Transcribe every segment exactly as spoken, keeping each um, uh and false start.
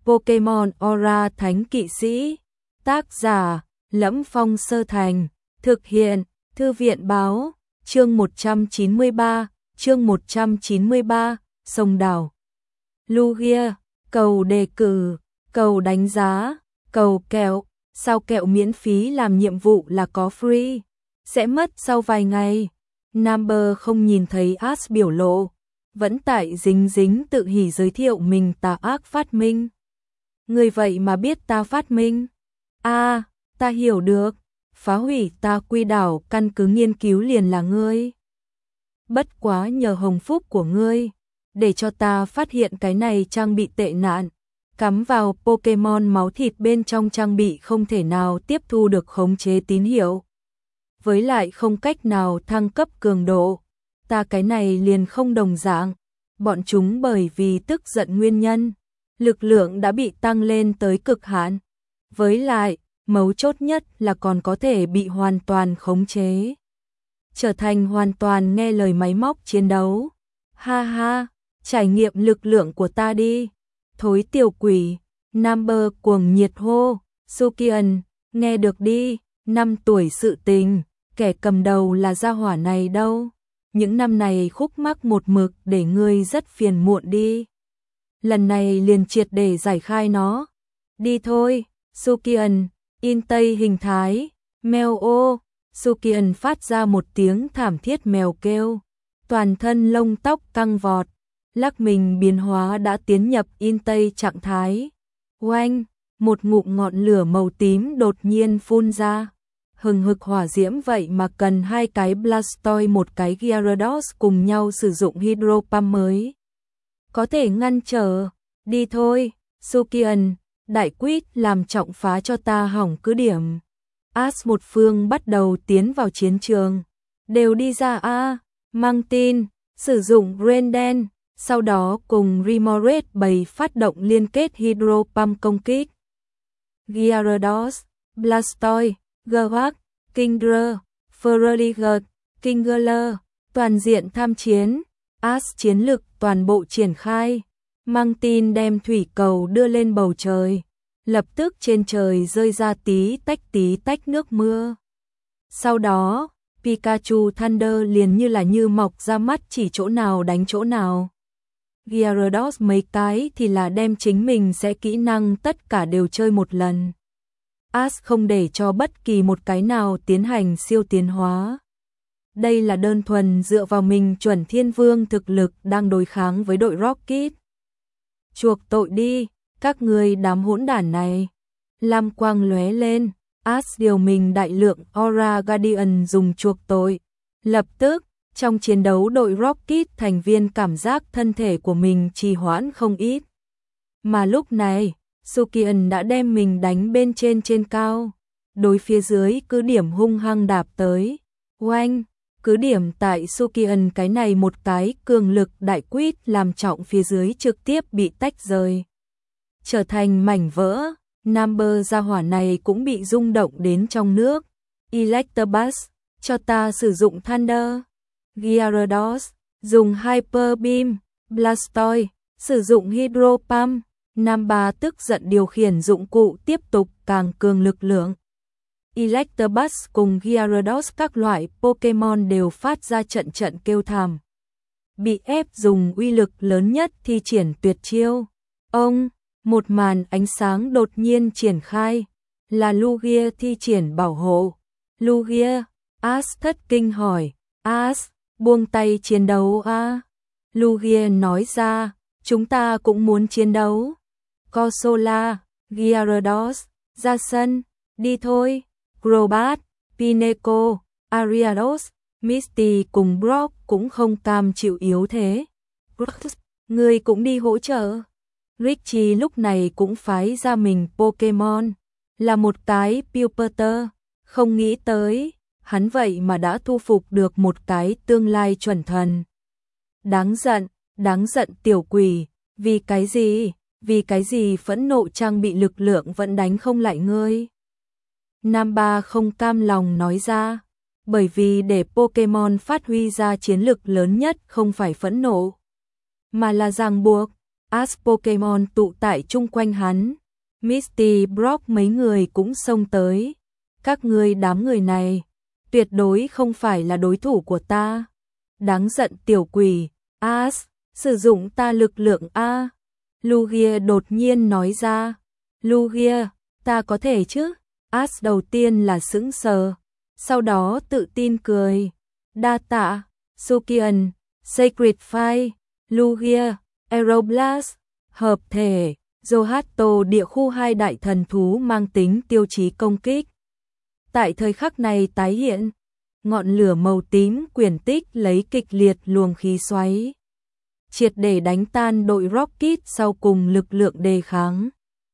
Pokemon Aura Thánh Kỵ Sĩ. Tác giả: Lẫm Phong Sơ Thành. Thực hiện: Thư viện báo. Chương một trăm chín mươi ba, chương một trăm chín mươi ba, Sông Đảo. Lugia, cầu đề cử, cầu đánh giá, cầu kẹo, sao kẹo miễn phí làm nhiệm vụ là có free, sẽ mất sau vài ngày. Number không nhìn thấy Ash biểu lộ, vẫn tại dính dính tự hỉ giới thiệu mình tà ác phát minh. Người vậy mà biết ta phát minh? A, à, ta hiểu được, phá hủy ta quy đảo căn cứ nghiên cứu liền là ngươi. Bất quá nhờ hồng phúc của ngươi, để cho ta phát hiện cái này trang bị tệ nạn, cắm vào Pokemon máu thịt bên trong trang bị không thể nào tiếp thu được khống chế tín hiệu. Với lại không cách nào thăng cấp cường độ, ta cái này liền không đồng dạng. Bọn chúng bởi vì tức giận nguyên nhân, lực lượng đã bị tăng lên tới cực hạn. Với lại, mấu chốt nhất là còn có thể bị hoàn toàn khống chế, trở thành hoàn toàn nghe lời máy móc chiến đấu. Ha ha, trải nghiệm lực lượng của ta đi. Thối tiểu quỷ, Number cuồng nhiệt hô. Sukian, nghe được đi, năm tuổi sự tình, kẻ cầm đầu là gia hỏa này đâu. Những năm này khúc mắc một mực để ngươi rất phiền muộn đi. Lần này liền triệt để giải khai nó. Đi thôi, Sukian, in tây hình thái, mèo ô. Sukian phát ra một tiếng thảm thiết mèo kêu, toàn thân lông tóc căng vọt, lắc mình biến hóa đã tiến nhập in tây trạng thái. Oanh, một ngụm ngọn lửa màu tím đột nhiên phun ra. Hừng hực hỏa diễm vậy mà cần hai cái Blastoise một cái Gyarados cùng nhau sử dụng Hydro Pump mới có thể ngăn trở. Đi thôi, Sukian, đại quýt làm trọng phá cho ta hỏng cứ điểm. Ash một phương bắt đầu tiến vào chiến trường. Đều đi ra a, mang tin, sử dụng Grendel, sau đó cùng Remoraid bày phát động liên kết Hydro Pump công kích. Gyarados, Blastoise, Garwak, Kingdra, Feraligatr, Kingler, toàn diện tham chiến. Ash chiến lực toàn bộ triển khai, mang tin đem thủy cầu đưa lên bầu trời. Lập tức trên trời rơi ra tí tách tí tách nước mưa. Sau đó, Pikachu Thunder liền như là như mọc ra mắt chỉ chỗ nào đánh chỗ nào. Gyarados mấy cái thì là đem chính mình sẽ kỹ năng tất cả đều chơi một lần. Ash không để cho bất kỳ một cái nào tiến hành siêu tiến hóa. Đây là đơn thuần dựa vào mình chuẩn thiên vương thực lực đang đối kháng với đội Rocket. Chuộc tội đi, các người đám hỗn đản này. Lam quang lóe lên, Ash điều mình đại lượng Aura Guardian dùng chuộc tội. Lập tức, trong chiến đấu đội Rocket thành viên cảm giác thân thể của mình trì hoãn không ít. Mà lúc này, Sukian đã đem mình đánh bên trên trên cao. Đối phía dưới cứ điểm hung hăng đạp tới. Oanh, cứ điểm tại Sukian cái này một cái cường lực đại quýt làm trọng phía dưới trực tiếp bị tách rời, trở thành mảnh vỡ. Number gia hỏa này cũng bị rung động đến trong nước. Electabuzz, cho ta sử dụng Thunder. Gyarados, dùng Hyper Beam. Blastoise, sử dụng Hydro Pump. Number tức giận điều khiển dụng cụ tiếp tục càng cường lực lượng. Electabuzz cùng Gyarados các loại Pokemon đều phát ra trận trận kêu thảm. Bị ép dùng uy lực lớn nhất thi triển tuyệt chiêu. Ông, một màn ánh sáng đột nhiên triển khai, là Lugia thi triển bảo hộ. Lugia, Ash thất kinh hỏi, Ash, buông tay chiến đấu a. Lugia nói ra, chúng ta cũng muốn chiến đấu. Corsola, Gyarados, ra sân, đi thôi. Crobat, Pineco, Ariados, Misty cùng Brock cũng không cam chịu yếu thế. Người cũng đi hỗ trợ. Richie lúc này cũng phái ra mình Pokemon, là một cái Pupitar, không nghĩ tới, hắn vậy mà đã thu phục được một cái tương lai chuẩn thần. Đáng giận, đáng giận tiểu quỷ, vì cái gì, vì cái gì phẫn nộ trang bị lực lượng vẫn đánh không lại ngươi. Namba không cam lòng nói ra, bởi vì để Pokemon phát huy ra chiến lực lớn nhất không phải phẫn nộ, mà là ràng buộc. Ash Pokemon tụ tại chung quanh hắn. Misty, Brock mấy người cũng xông tới. Các ngươi đám người này, tuyệt đối không phải là đối thủ của ta. Đáng giận tiểu quỷ, Ash, sử dụng ta lực lượng A. Lugia đột nhiên nói ra. Lugia, ta có thể chứ? Ash đầu tiên là sững sờ, sau đó tự tin cười. Đa tạ, Sukian, Sacred Fire, Lugia, Aeroblast, hợp thể, Zohato địa khu hai đại thần thú mang tính tiêu chí công kích. Tại thời khắc này tái hiện, ngọn lửa màu tím quyển tích lấy kịch liệt luồng khí xoáy, triệt để đánh tan đội Rocket sau cùng lực lượng đề kháng.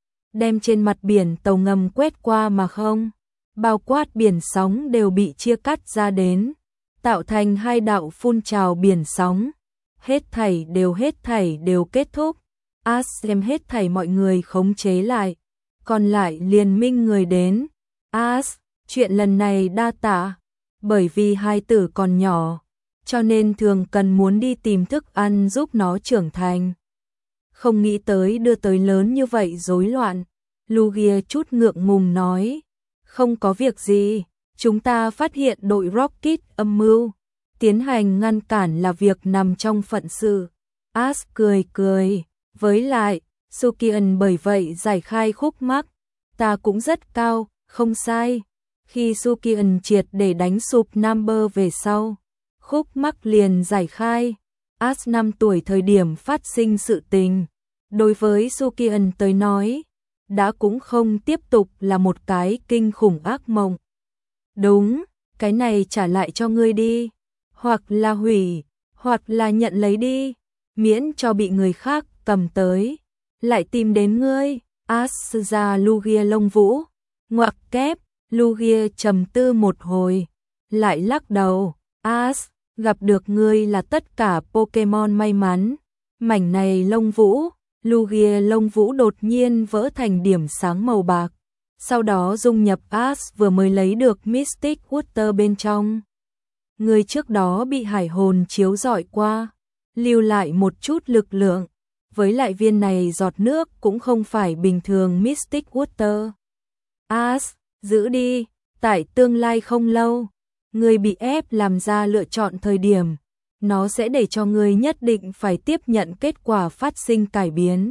Đem trên mặt biển tàu ngầm quét qua mà không, bao quát biển sóng đều bị chia cắt ra đến, tạo thành hai đạo phun trào biển sóng. Hết thảy đều hết thảy đều kết thúc. Ash đem hết thảy mọi người khống chế lại, còn lại liên minh người đến. Ash, chuyện lần này đa tạ, bởi vì hai tử còn nhỏ, cho nên thường cần muốn đi tìm thức ăn giúp nó trưởng thành. Không nghĩ tới đưa tới lớn như vậy rối loạn. Lugia chút ngượng ngùng nói, không có việc gì, chúng ta phát hiện đội Rocket âm mưu, tiến hành ngăn cản là việc nằm trong phận sự. Ash cười cười, với lại, Sukian bởi vậy giải khai khúc mắc, ta cũng rất cao, không sai. Khi Sukian triệt để đánh sụp Number về sau, khúc mắc liền giải khai. Ash năm tuổi thời điểm phát sinh sự tình, đối với Sukian tới nói, đã cũng không tiếp tục là một cái kinh khủng ác mộng. Đúng, cái này trả lại cho ngươi đi, hoặc là hủy, hoặc là nhận lấy đi, miễn cho bị người khác cầm tới, lại tìm đến ngươi. Ash ra Lugia lông vũ, ngoặc kép. Lugia trầm tư một hồi, lại lắc đầu. Ash, gặp được ngươi là tất cả Pokemon may mắn. Mảnh này lông vũ, Lugia lông vũ đột nhiên vỡ thành điểm sáng màu bạc, sau đó dung nhập Ash vừa mới lấy được Mystic Water bên trong. Người trước đó bị hải hồn chiếu rọi qua, lưu lại một chút lực lượng, với lại viên này giọt nước cũng không phải bình thường Mystic Water. Ash, giữ đi, tại tương lai không lâu, người bị ép làm ra lựa chọn thời điểm, nó sẽ để cho người nhất định phải tiếp nhận kết quả phát sinh cải biến.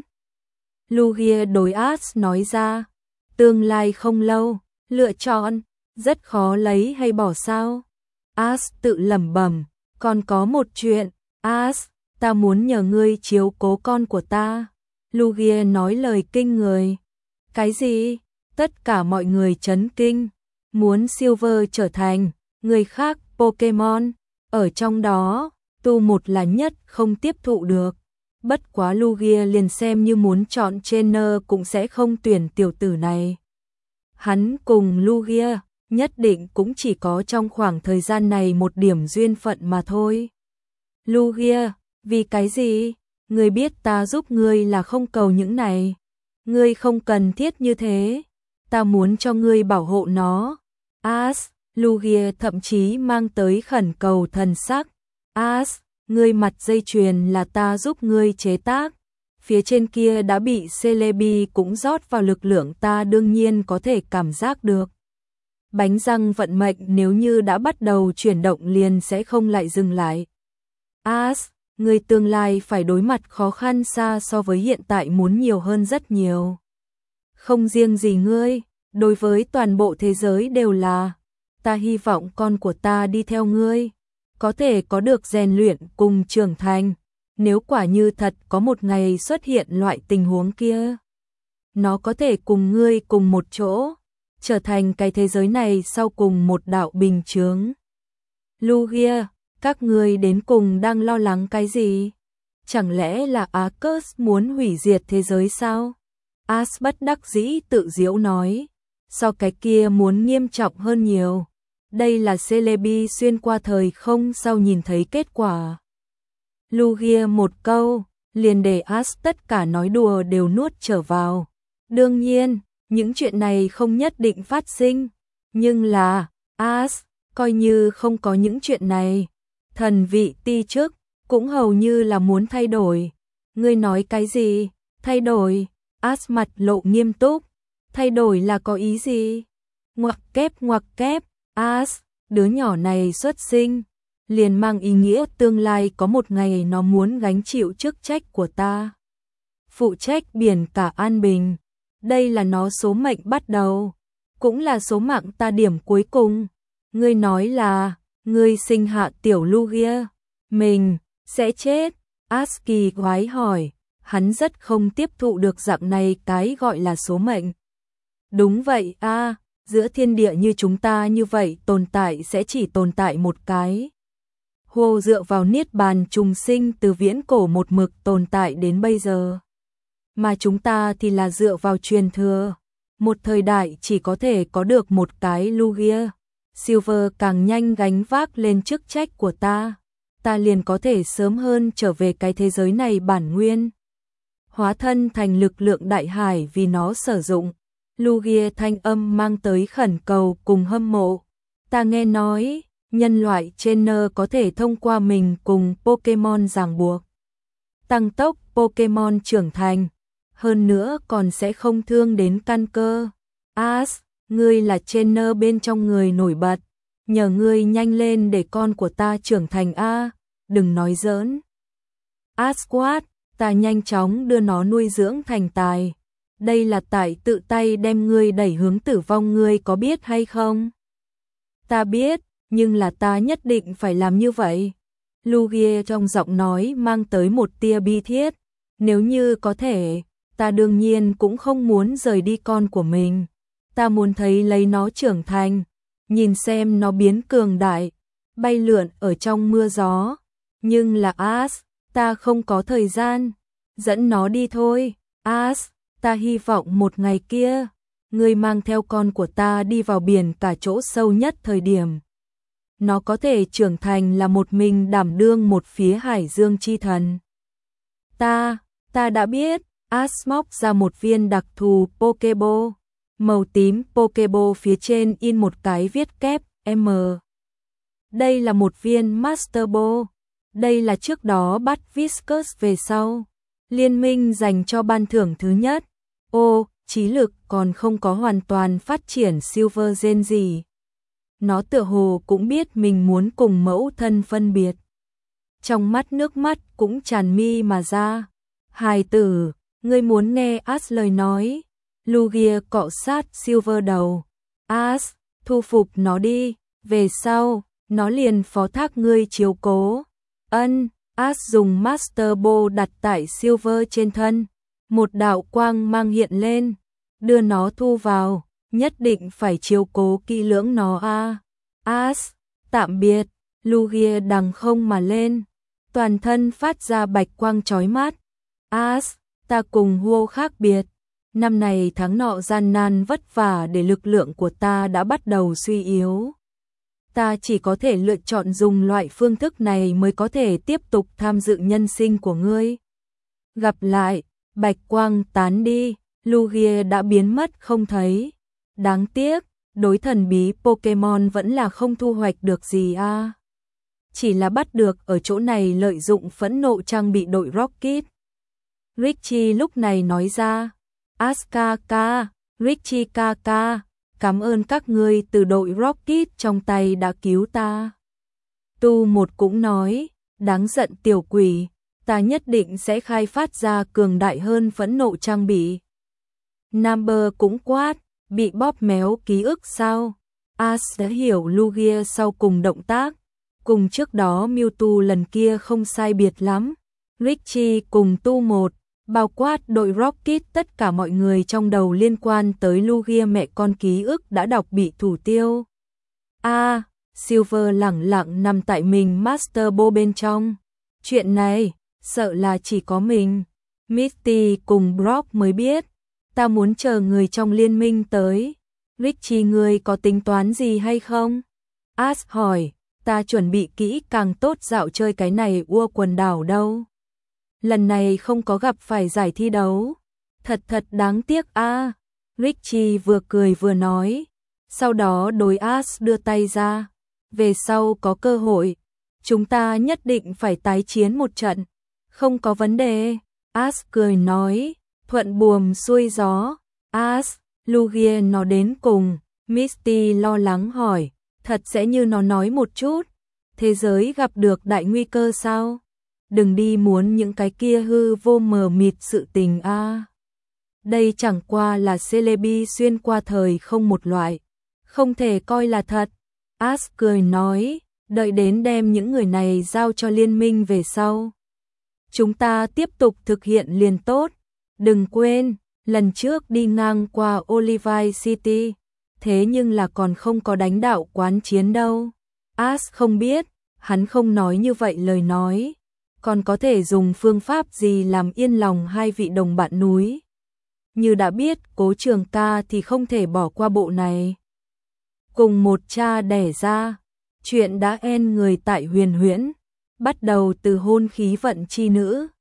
Lugia đối Ash nói ra, tương lai không lâu, lựa chọn, rất khó lấy hay bỏ sao. Ash tự lẩm bẩm, còn có một chuyện, Ash, ta muốn nhờ ngươi chiếu cố con của ta. Lugia nói lời kinh người. Cái gì? Tất cả mọi người chấn kinh, muốn Silver trở thành người khác Pokemon, ở trong đó, tu một là nhất không tiếp thụ được. Bất quá Lugia liền xem như muốn chọn trainer cũng sẽ không tuyển tiểu tử này. Hắn cùng Lugia, nhất định cũng chỉ có trong khoảng thời gian này một điểm duyên phận mà thôi. Lugia, vì cái gì? Ngươi biết ta giúp ngươi là không cầu những này. Ngươi không cần thiết như thế. Ta muốn cho ngươi bảo hộ nó. Ash, Lugia thậm chí mang tới khẩn cầu thần sắc. Ash, ngươi mặt dây chuyền là ta giúp ngươi chế tác. Phía trên kia đã bị Celebi cũng rót vào lực lượng, ta đương nhiên có thể cảm giác được. Bánh răng vận mệnh nếu như đã bắt đầu chuyển động liền sẽ không lại dừng lại. Ash, ngươi tương lai phải đối mặt khó khăn xa so với hiện tại muốn nhiều hơn rất nhiều. Không riêng gì ngươi, đối với toàn bộ thế giới đều là. Ta hy vọng con của ta đi theo ngươi, có thể có được rèn luyện cùng trưởng thành. Nếu quả như thật có một ngày xuất hiện loại tình huống kia, nó có thể cùng ngươi cùng một chỗ, trở thành cái thế giới này sau cùng một đạo bình chướng. Lugia, các ngươi đến cùng đang lo lắng cái gì? Chẳng lẽ là Arceus muốn hủy diệt thế giới sao? Ash bất đắc dĩ tự giễu nói, so cái kia muốn nghiêm trọng hơn nhiều. Đây là Celebi xuyên qua thời không sau nhìn thấy kết quả. Lugia một câu, liền để Ash tất cả nói đùa đều nuốt trở vào. Đương nhiên, những chuyện này không nhất định phát sinh, nhưng là, Ash, coi như không có những chuyện này, thần vị ti chức cũng hầu như là muốn thay đổi. Ngươi nói cái gì? Thay đổi? As mặt lộ nghiêm túc. Thay đổi là có ý gì? Ngoặc kép ngoặc kép. As, đứa nhỏ này xuất sinh, liền mang ý nghĩa tương lai có một ngày nó muốn gánh chịu chức trách của ta. Phụ trách biển cả an bình. Đây là nó số mệnh bắt đầu, cũng là số mạng ta điểm cuối cùng. Ngươi nói là, ngươi sinh hạ tiểu Lugia, mình sẽ chết. As kỳ quái hỏi, hắn rất không tiếp thụ được dạng này cái gọi là số mệnh. Đúng vậy a, giữa thiên địa như chúng ta như vậy tồn tại sẽ chỉ tồn tại một cái. Hồ dựa vào niết bàn trùng sinh từ viễn cổ một mực tồn tại đến bây giờ. Mà chúng ta thì là dựa vào truyền thừa. Một thời đại chỉ có thể có được một cái Lugia. Silver càng nhanh gánh vác lên chức trách của ta, ta liền có thể sớm hơn trở về cái thế giới này bản nguyên. Hóa thân thành lực lượng đại hải vì nó sử dụng. Lugia thanh âm mang tới khẩn cầu cùng hâm mộ. Ta nghe nói, nhân loại trainer có thể thông qua mình cùng Pokemon ràng buộc, tăng tốc Pokemon trưởng thành, hơn nữa còn sẽ không thương đến căn cơ. As, ngươi là trainer bên trong người nổi bật, nhờ ngươi nhanh lên để con của ta trưởng thành a, đừng nói giỡn. As quát, ta nhanh chóng đưa nó nuôi dưỡng thành tài. Đây là tại tự tay đem ngươi đẩy hướng tử vong, ngươi có biết hay không? Ta biết, nhưng là ta nhất định phải làm như vậy. Lugia trong giọng nói mang tới một tia bi thiết. Nếu như có thể, ta đương nhiên cũng không muốn rời đi con của mình. Ta muốn thấy lấy nó trưởng thành, nhìn xem nó biến cường đại, bay lượn ở trong mưa gió. Nhưng là As, ta không có thời gian. Dẫn nó đi thôi, As. Ta hy vọng một ngày kia, ngươi mang theo con của ta đi vào biển cả chỗ sâu nhất thời điểm. Nó có thể trưởng thành là một mình đảm đương một phía hải dương chi thần. Ta, ta đã biết. As móc ra một viên đặc thù Pokeball. Màu tím Pokeball phía trên in một cái viết kép M. Đây là một viên Master Ball. Đây là trước đó bắt Viscus về sau. Liên minh dành cho ban thưởng thứ nhất. Ô, trí lực còn không có hoàn toàn phát triển Silver gen gì. Nó tựa hồ cũng biết mình muốn cùng mẫu thân phân biệt. Trong mắt nước mắt cũng tràn mi mà ra. Hài tử, ngươi muốn nghe As lời nói. Lugia cọ sát Silver đầu. As, thu phục nó đi, về sau, nó liền phó thác ngươi chiếu cố. Ân. As dùng Master Ball đặt tại Silver trên thân. Một đạo quang mang hiện lên, đưa nó thu vào, nhất định phải chiếu cố kỹ lưỡng nó a. As, tạm biệt. Lugia đằng không mà lên, toàn thân phát ra bạch quang chói mắt. As, ta cùng Huo khác biệt. Năm này tháng nọ gian nan vất vả để lực lượng của ta đã bắt đầu suy yếu. Ta chỉ có thể lựa chọn dùng loại phương thức này mới có thể tiếp tục tham dự nhân sinh của ngươi. Gặp lại. Bạch quang tán đi, Lugia đã biến mất không thấy. Đáng tiếc, đối thần bí Pokemon vẫn là không thu hoạch được gì a. À. Chỉ là bắt được ở chỗ này lợi dụng phẫn nộ trang bị đội Rocket. Richie lúc này nói ra, Askaka, Richie Kaka, cảm ơn các ngươi từ đội Rocket trong tay đã cứu ta. Tu một cũng nói, đáng giận tiểu quỷ. Ta nhất định sẽ khai phát ra cường đại hơn phẫn nộ trang bị. Number cũng quát, bị bóp méo ký ức sao? As đã hiểu Lugia sau cùng động tác, cùng trước đó Mewtwo lần kia không sai biệt lắm. Richie cùng Tu một, bao quát đội Rocket, tất cả mọi người trong đầu liên quan tới Lugia mẹ con ký ức đã đọc bị thủ tiêu. A, à, Silver lẳng lặng nằm tại mình Master Ball bên trong. Chuyện này sợ là chỉ có mình, Misty cùng Brock mới biết. Ta muốn chờ người trong liên minh tới. Richie, ngươi có tính toán gì hay không? As hỏi, ta chuẩn bị kỹ càng tốt dạo chơi cái này ua quần đảo đâu. Lần này không có gặp phải giải thi đấu. Thật thật đáng tiếc a. À. Richie vừa cười vừa nói. Sau đó đối As đưa tay ra. Về sau có cơ hội, chúng ta nhất định phải tái chiến một trận. Không có vấn đề. As cười nói, thuận buồm xuôi gió. As, Lugia nó đến cùng. Misty lo lắng hỏi, thật sẽ như nó nói một chút, thế giới gặp được đại nguy cơ sao? Đừng đi muốn những cái kia hư vô mờ mịt sự tình a. À. Đây chẳng qua là celebi xuyên qua thời không một loại, không thể coi là thật. As cười nói, đợi đến đem những người này giao cho liên minh về sau. Chúng ta tiếp tục thực hiện liền tốt. Đừng quên, lần trước đi ngang qua Olivine City, thế nhưng là còn không có đánh đạo quán chiến đâu. As không biết, hắn không nói như vậy lời nói, còn có thể dùng phương pháp gì làm yên lòng hai vị đồng bạn núi. Như đã biết Cố Trường Ca thì không thể bỏ qua bộ này. Cùng một cha đẻ ra, chuyện đã en người tại Huyền Huyễn, bắt đầu từ hôn khí vận chi nữ.